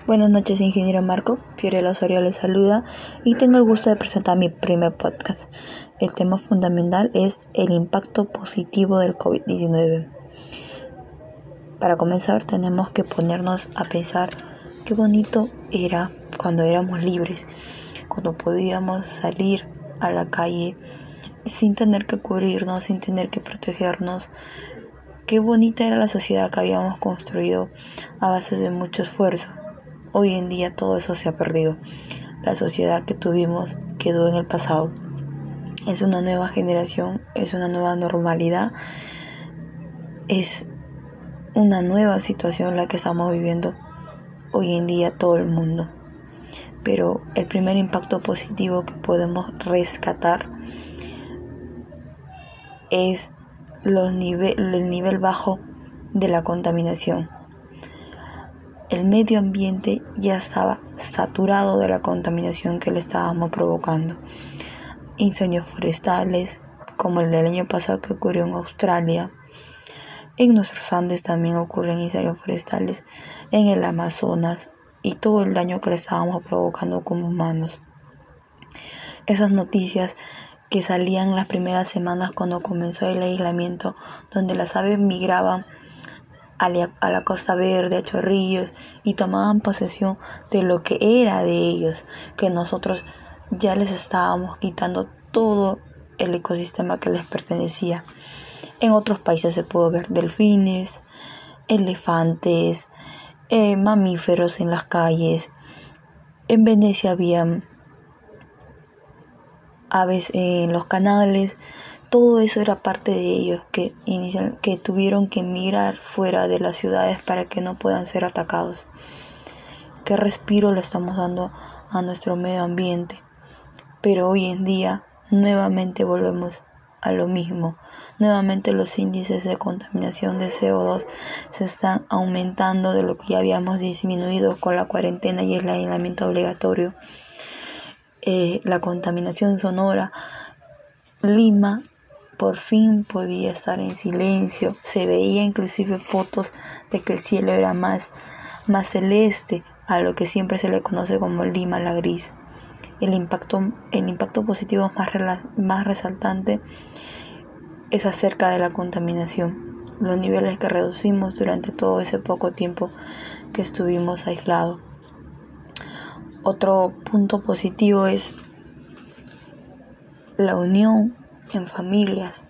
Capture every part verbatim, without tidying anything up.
Buenas noches, ingeniero Marco. Fiorella Osorio les saluda y tengo el gusto de presentar mi primer podcast. El tema fundamental es el impacto positivo del covid diecinueve. Para comenzar, tenemos que ponernos a pensar qué bonito era cuando éramos libres, cuando podíamos salir a la calle sin tener que cubrirnos, sin tener que protegernos. Qué bonita era la sociedad que habíamos construido a base de mucho esfuerzo. Hoy en día todo eso se ha perdido. La sociedad que tuvimos quedó en el pasado. Es una nueva generación, es una nueva normalidad, es una nueva situación la que estamos viviendo hoy en día todo el mundo. Pero el primer impacto positivo que podemos rescatar es los nive- el nivel bajo de la contaminación. El medio ambiente ya estaba saturado de la contaminación que le estábamos provocando. Incendios forestales, como el del año pasado que ocurrió en Australia. En nuestros Andes también ocurren incendios forestales, en el Amazonas, y todo el daño que le estábamos provocando como humanos. Esas noticias que salían las primeras semanas cuando comenzó el aislamiento, donde las aves migraban a la, a la Costa Verde, a Chorrillos, y tomaban posesión de lo que era de ellos, que nosotros ya les estábamos quitando todo el ecosistema que les pertenecía. En otros países se pudo ver delfines, elefantes, eh, mamíferos en las calles. En Venecia había aves en los canales. Todo eso era parte de ellos que, inicial, que tuvieron que emigrar fuera de las ciudades para que no puedan ser atacados. ¿Qué respiro le estamos dando a nuestro medio ambiente? Pero hoy en día nuevamente volvemos a lo mismo. Nuevamente los índices de contaminación de C O dos se están aumentando de lo que ya habíamos disminuido con la cuarentena y el aislamiento obligatorio. Eh, la contaminación sonora. Lima por fin podía estar en silencio. Se veía inclusive fotos de que el cielo era más, más celeste, a lo que siempre se le conoce como Lima la gris. El impacto, el impacto positivo más, rela- más resaltante es acerca de la contaminación, los niveles que reducimos durante todo ese poco tiempo que estuvimos aislados. Otro punto positivo es la unión en familias.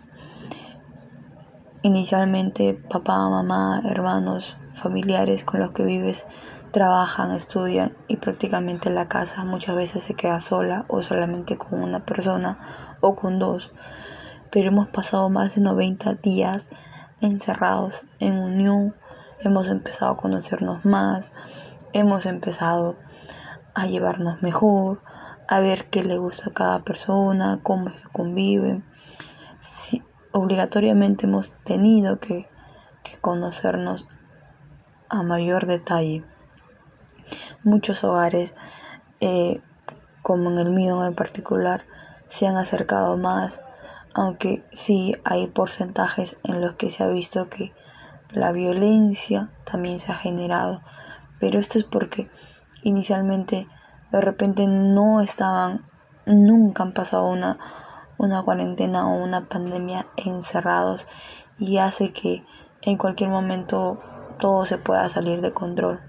Inicialmente papá, mamá, hermanos, familiares con los que vives trabajan, estudian y prácticamente la casa muchas veces se queda sola o solamente con una persona o con dos. Pero hemos pasado más de noventa días encerrados en unión, hemos empezado a conocernos más, hemos empezado a llevarnos mejor, a ver qué le gusta a cada persona, cómo es que conviven. Si, obligatoriamente hemos tenido que, que conocernos a mayor detalle. Muchos hogares, eh, como en el mío en particular, se han acercado más, aunque sí hay porcentajes en los que se ha visto que la violencia también se ha generado. Pero esto es porque inicialmente de repente no estaban, nunca han pasado una una cuarentena o una pandemia encerrados, y hace que en cualquier momento todo se pueda salir de control.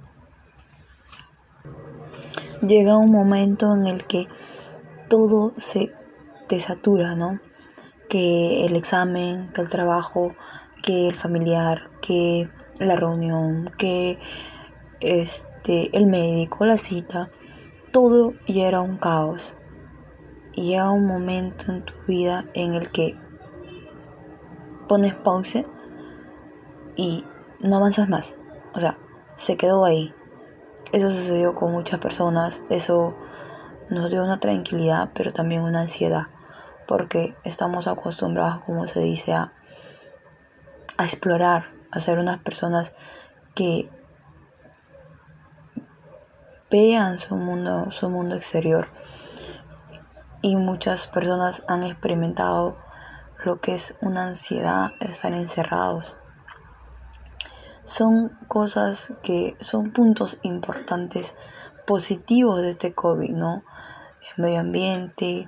Llega un momento en el que todo se te satura, ¿no? Que el examen, que el trabajo, que el familiar, que la reunión, que este el médico, la cita, todo ya era un caos. Y llega un momento en tu vida en el que pones pausa y no avanzas más. O sea, se quedó ahí. Eso sucedió con muchas personas. Eso nos dio una tranquilidad, pero también una ansiedad. Porque estamos acostumbrados, como se dice, a, a explorar, a ser unas personas que vean su mundo, su mundo exterior. Y muchas personas han experimentado lo que es una ansiedad, estar encerrados. Son cosas que son puntos importantes, positivos de este COVID, ¿no? El medio ambiente,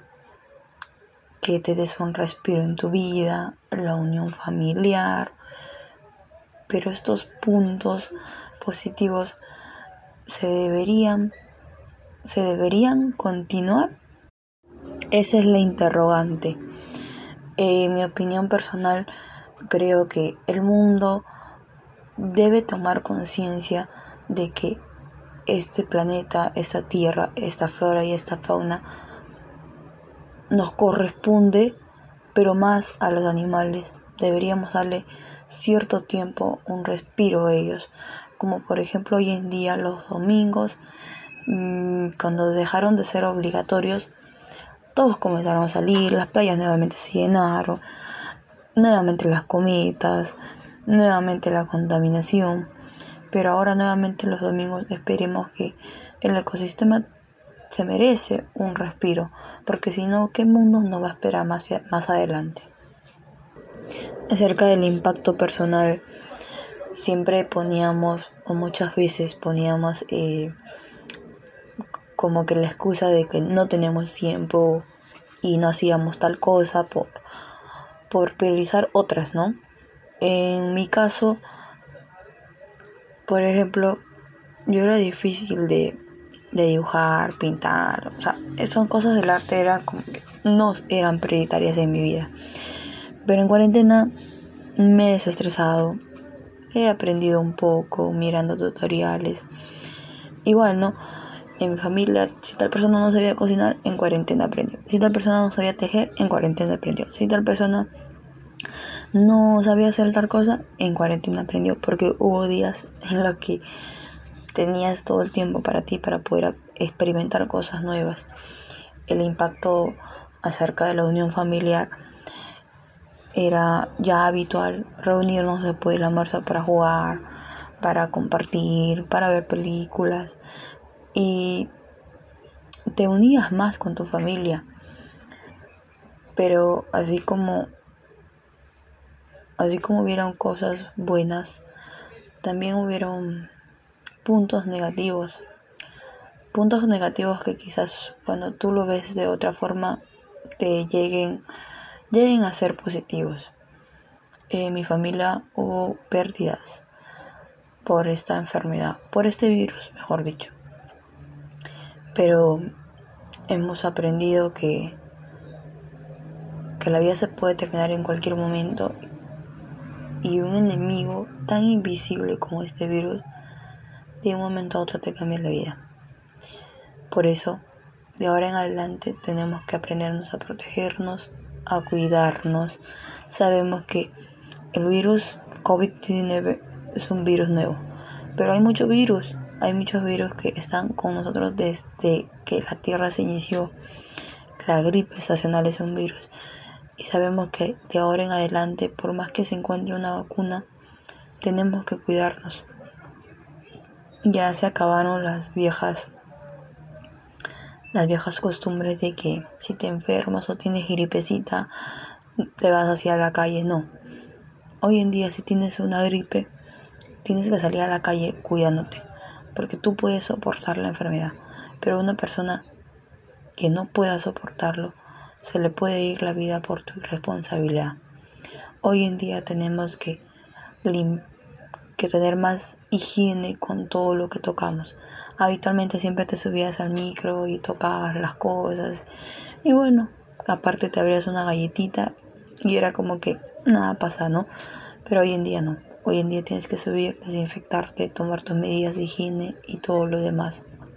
que te des un respiro en tu vida, la unión familiar, pero estos puntos positivos se deberían, se deberían continuar. Esa es la interrogante. En mi opinión personal, creo que el mundo debe tomar conciencia de que este planeta, esta tierra, esta flora y esta fauna nos corresponde, pero más a los animales. Deberíamos darle cierto tiempo, un respiro a ellos. Como por ejemplo hoy en día los domingos, mmm, cuando dejaron de ser obligatorios, todos comenzaron a salir, las playas nuevamente se llenaron, nuevamente las cometas, nuevamente la contaminación. Pero ahora nuevamente los domingos esperemos que el ecosistema se merece un respiro, porque si no, ¿qué mundo nos va a esperar más, más adelante? Acerca del impacto personal, siempre poníamos, o muchas veces poníamos eh, como que la excusa de que no tenemos tiempo y no hacíamos tal cosa por, por priorizar otras, ¿no? En mi caso, por ejemplo, yo era difícil de, de dibujar, pintar, o sea, son cosas del arte, eran como que no eran prioritarias en mi vida. Pero en cuarentena me he desestresado, he aprendido un poco mirando tutoriales. Igual, ¿no? En mi familia, si tal persona no sabía cocinar, en cuarentena aprendió. Si tal persona no sabía tejer, en cuarentena aprendió. Si tal persona no sabía hacer tal cosa, en cuarentena aprendió. Porque hubo días en los que tenías todo el tiempo para ti, para poder experimentar cosas nuevas. El impacto acerca de la unión familiar era ya habitual reunirnos después del almuerzo para jugar, para compartir, para ver películas, y te unías más con tu familia. Pero así como así como hubieron cosas buenas, también hubieron puntos negativos. Puntos negativos que quizás cuando tú lo ves de otra forma te lleguen, lleguen a ser positivos. En mi familia hubo pérdidas por esta enfermedad, por este virus, mejor dicho. Pero hemos aprendido que, que la vida se puede terminar en cualquier momento, y un enemigo tan invisible como este virus de un momento a otro te cambia la vida. Por eso, de ahora en adelante tenemos que aprendernos a protegernos, a cuidarnos. Sabemos que el virus COVID diecinueve es un virus nuevo, pero hay muchos virus, hay muchos virus que están con nosotros desde que la Tierra se inició. La gripe estacional es un virus, y sabemos que de ahora en adelante, por más que se encuentre una vacuna, tenemos que cuidarnos. Ya se acabaron las viejas las viejas costumbres de que si te enfermas o tienes gripecita te vas hacia la calle. No. Hoy en día, si tienes una gripe, tienes que salir a la calle cuidándote, porque tú puedes soportar la enfermedad, pero una persona que no pueda soportarlo, se le puede ir la vida por tu irresponsabilidad. Hoy en día tenemos que, lim- que tener más higiene con todo lo que tocamos. Habitualmente siempre te subías al micro y tocabas las cosas, y bueno, aparte te abrías una galletita y era como que nada pasa, ¿no? Pero hoy en día no. Hoy en día tienes que subir, desinfectarte, tomar tus medidas de higiene y todo lo demás.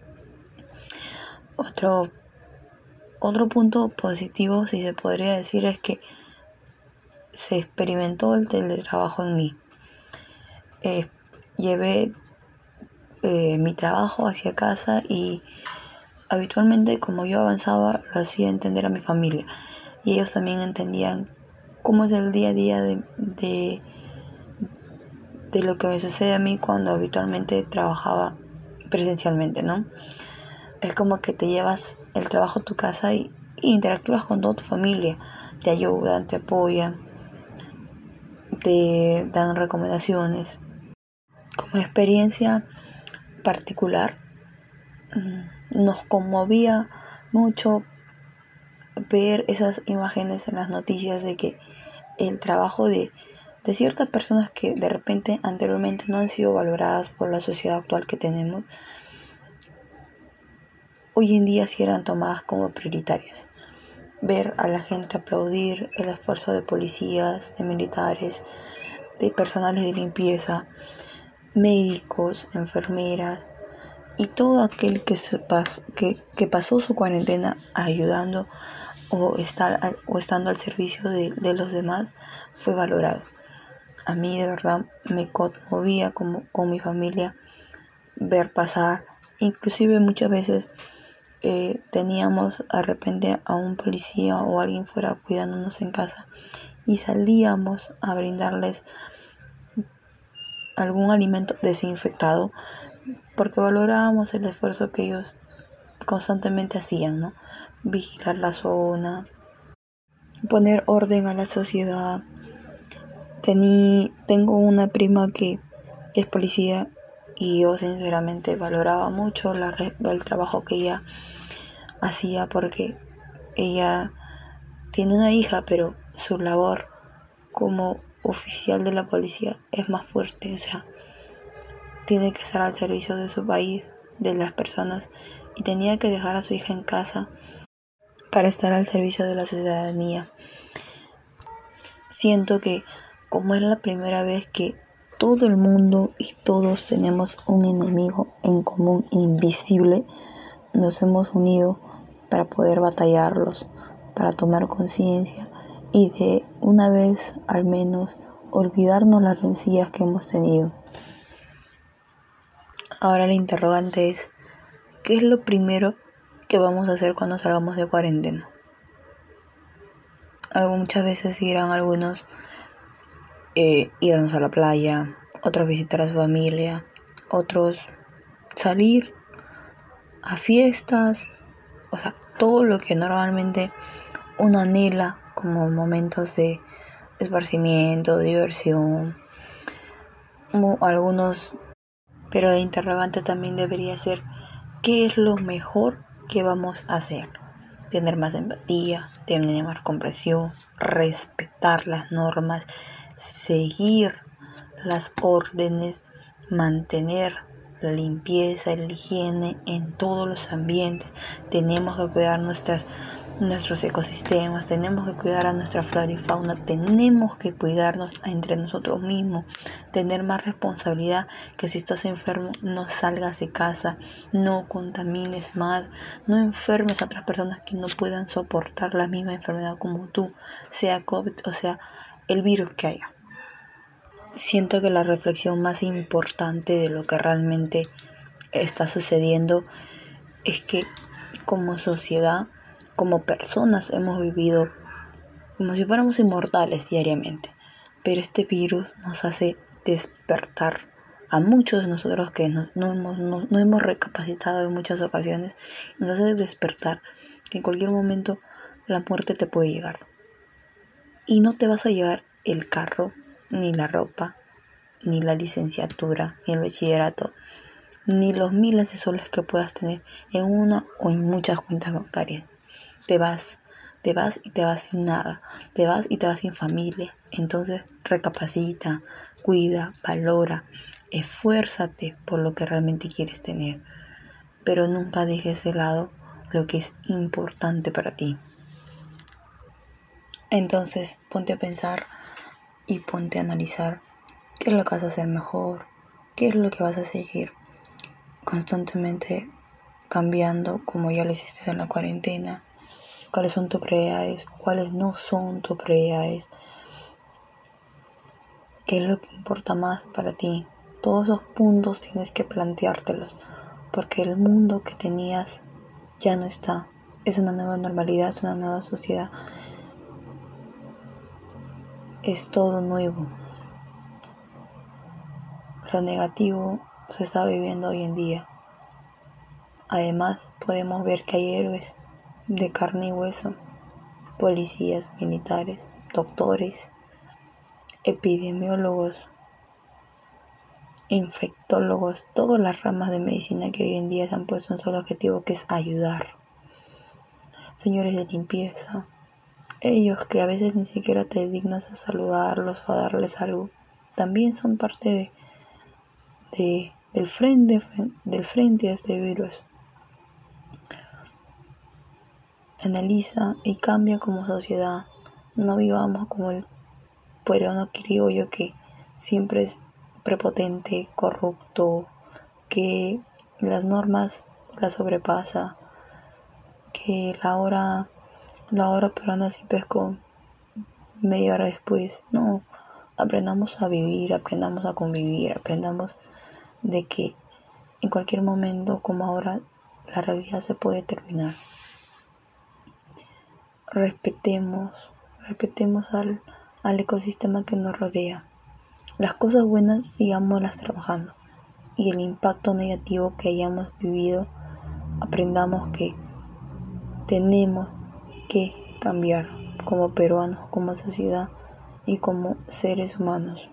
Otro, otro punto positivo, si se podría decir, es que se experimentó el teletrabajo en mí. Eh, llevé eh, mi trabajo hacia casa, y habitualmente, como yo avanzaba, lo hacía entender a mi familia, y ellos también entendían cómo es el día a día de, de, de lo que me sucede a mí cuando habitualmente trabajaba presencialmente, ¿no? Es como que te llevas el trabajo a tu casa y, y interactúas con toda tu familia, te ayudan, te apoyan, te dan recomendaciones. Como experiencia particular, nos conmovía mucho ver esas imágenes en las noticias de que el trabajo de, de ciertas personas que de repente anteriormente no han sido valoradas por la sociedad actual que tenemos, hoy en día sí eran tomadas como prioritarias. Ver a la gente aplaudir el esfuerzo de policías, de militares, de personales de limpieza, médicos, enfermeras y todo aquel que, se pas, que, que pasó su cuarentena ayudando o, estar, o estando al servicio de, de los demás, fue valorado. A mí de verdad me conmovía como, con mi familia ver pasar, inclusive muchas veces eh, teníamos de repente a un policía o alguien fuera cuidándonos en casa y salíamos a brindarles algún alimento desinfectado porque valorábamos el esfuerzo que ellos constantemente hacían, ¿no? Vigilar la zona, poner orden a la sociedad. Tení, tengo una prima que, que es policía y yo sinceramente valoraba mucho la, el trabajo que ella hacía porque ella tiene una hija, pero su labor como oficial de la policía es más fuerte, o sea, tiene que estar al servicio de su país, de las personas, y tenía que dejar a su hija en casa para estar al servicio de la ciudadanía. Siento que como es la primera vez que todo el mundo y todos tenemos un enemigo en común invisible, nos hemos unido para poder batallarlos, para tomar conciencia y de una vez al menos olvidarnos las rencillas que hemos tenido. Ahora la interrogante es, ¿qué es lo primero que vamos a hacer cuando salgamos de cuarentena? Algo muchas veces dirán algunos eh, irnos a la playa, otros visitar a su familia, otros salir a fiestas, o sea, todo lo que normalmente uno anhela como momentos de esparcimiento, diversión, como algunos, pero la interrogante también debería ser ¿qué es lo mejor que vamos a hacer? Tener más empatía, tener más comprensión, respetar las normas, seguir las órdenes, mantener la limpieza y la higiene en todos los ambientes. Tenemos que cuidar nuestras, nuestros ecosistemas, tenemos que cuidar a nuestra flora y fauna, tenemos que cuidarnos entre nosotros mismos, tener más responsabilidad, que si estás enfermo no salgas de casa, no contamines más, no enfermes a otras personas que no puedan soportar la misma enfermedad como tú, sea COVID o sea el virus que haya. Siento que la reflexión más importante de lo que realmente está sucediendo es que como sociedad, como personas hemos vivido como si fuéramos inmortales diariamente, pero este virus nos hace despertar a muchos de nosotros que no, no, hemos, no, no hemos recapacitado en muchas ocasiones, nos hace despertar que en cualquier momento la muerte te puede llegar y no te vas a llevar el carro, ni la ropa, ni la licenciatura, ni el bachillerato, ni los miles de soles que puedas tener en una o en muchas cuentas bancarias. Te vas, te vas y te vas sin nada, te vas y te vas sin familia. Entonces recapacita, cuida, valora, esfuérzate por lo que realmente quieres tener, pero nunca dejes de lado lo que es importante para ti. Entonces ponte a pensar y ponte a analizar qué es lo que vas a hacer mejor, qué es lo que vas a seguir constantemente cambiando como ya lo hiciste en la cuarentena, cuáles son tus prioridades, cuáles no son tus prioridades, qué es lo que importa más para ti. Todos esos puntos tienes que planteártelos porque el mundo que tenías ya no está, es una nueva normalidad, es una nueva sociedad, es todo nuevo. Lo negativo se está viviendo hoy en día. Además, podemos ver que hay héroes de carne y hueso, policías, militares, doctores, epidemiólogos, infectólogos, todas las ramas de medicina que hoy en día se han puesto un solo objetivo, que es ayudar. Señores de limpieza, ellos que a veces ni siquiera te dignas a saludarlos o a darles algo, también son parte de, de, del, frente, del frente a este virus. Analiza y cambia como sociedad. No vivamos como el peruano criollo que siempre es prepotente, corrupto, que las normas las sobrepasa, que la hora, la hora peruana siempre es con media hora después. No, aprendamos a vivir, aprendamos a convivir, aprendamos de que en cualquier momento, como ahora, la realidad se puede terminar. Respetemos, respetemos al, al ecosistema que nos rodea. Las cosas buenas sigámoslas trabajando, y el impacto negativo que hayamos vivido, aprendamos que tenemos que cambiar como peruanos, como sociedad y como seres humanos.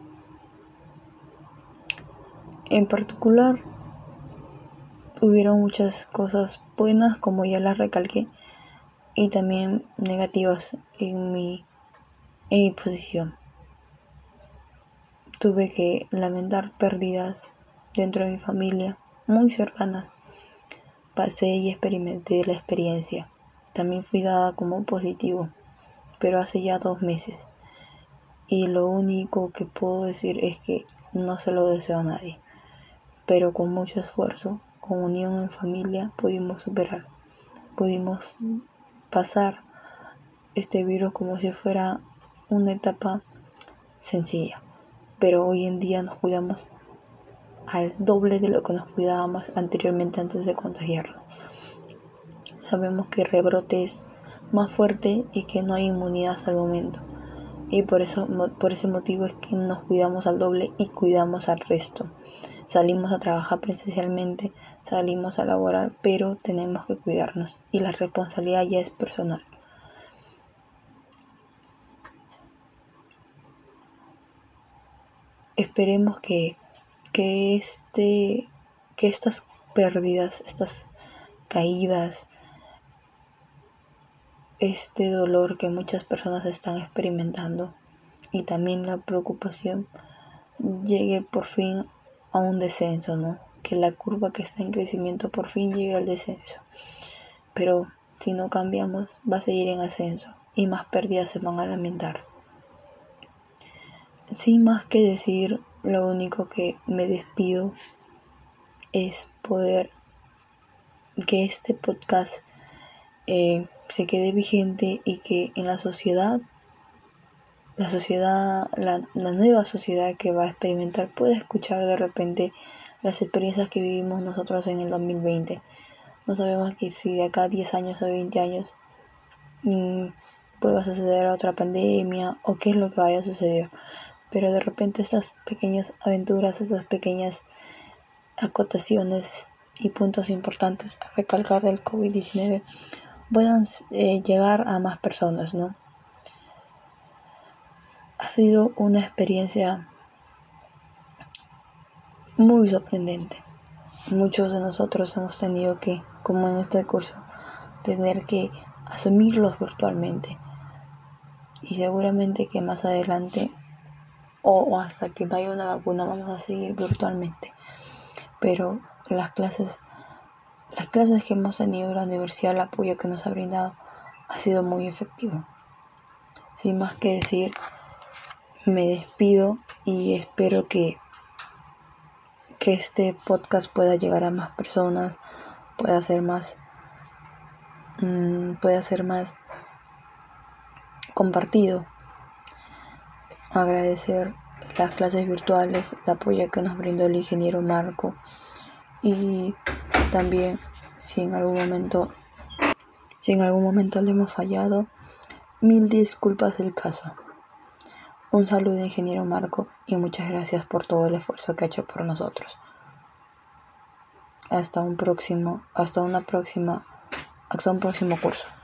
En particular, hubieron muchas cosas buenas, como ya las recalqué, y también negativas en mi, en mi posición. Tuve que lamentar pérdidas dentro de mi familia, muy cercanas. Pasé y experimenté la experiencia. También fui dada como positivo, pero hace ya dos meses. Y lo único que puedo decir es que no se lo deseo a nadie. Pero con mucho esfuerzo, con unión en familia, pudimos superar. Pudimos pasar este virus como si fuera una etapa sencilla. Pero hoy en día nos cuidamos al doble de lo que nos cuidábamos anteriormente antes de contagiarnos. Sabemos que el rebrote es más fuerte y que no hay inmunidad hasta el momento. Y por eso, por ese motivo es que nos cuidamos al doble y cuidamos al resto. Salimos a trabajar presencialmente, salimos a laborar, pero tenemos que cuidarnos y la responsabilidad ya es personal. Esperemos que, que, este, que estas pérdidas, estas caídas, este dolor que muchas personas están experimentando y también la preocupación llegue por fin a un descenso, ¿no? Que la curva que está en crecimiento por fin llegue al descenso. Pero si no cambiamos, va a seguir en ascenso y más pérdidas se van a lamentar. Sin más que decir, lo único que me despido es poder que este podcast eh, se quede vigente y que en la sociedad, la sociedad, la, la nueva sociedad que va a experimentar pueda escuchar de repente las experiencias que vivimos nosotros en el dos mil veinte. No sabemos que si de acá a diez años o veinte años mmm, vuelva a suceder otra pandemia o qué es lo que vaya a suceder. Pero de repente esas pequeñas aventuras, esas pequeñas acotaciones y puntos importantes a recalcar del covid diecinueve puedan eh, llegar a más personas, ¿no? Ha sido una experiencia muy sorprendente. Muchos de nosotros hemos tenido que, como en este curso, tener que asumirlos virtualmente. Y seguramente que más adelante o hasta que no haya una vacuna vamos a seguir virtualmente. Pero las clases, las clases que hemos tenido en la universidad, el apoyo que nos ha brindado ha sido muy efectivo. Sin más que decir, me despido y espero que, que este podcast pueda llegar a más personas, pueda ser más, mmm, pueda ser más compartido. Agradecer las clases virtuales, el apoyo que nos brindó el ingeniero Marco, y también si en algún momento si en algún momento le hemos fallado, mil disculpas del caso. Un saludo, ingeniero Marco, y muchas gracias por todo el esfuerzo que ha hecho por nosotros. Hasta un próximo, hasta una próxima, hasta un próximo curso.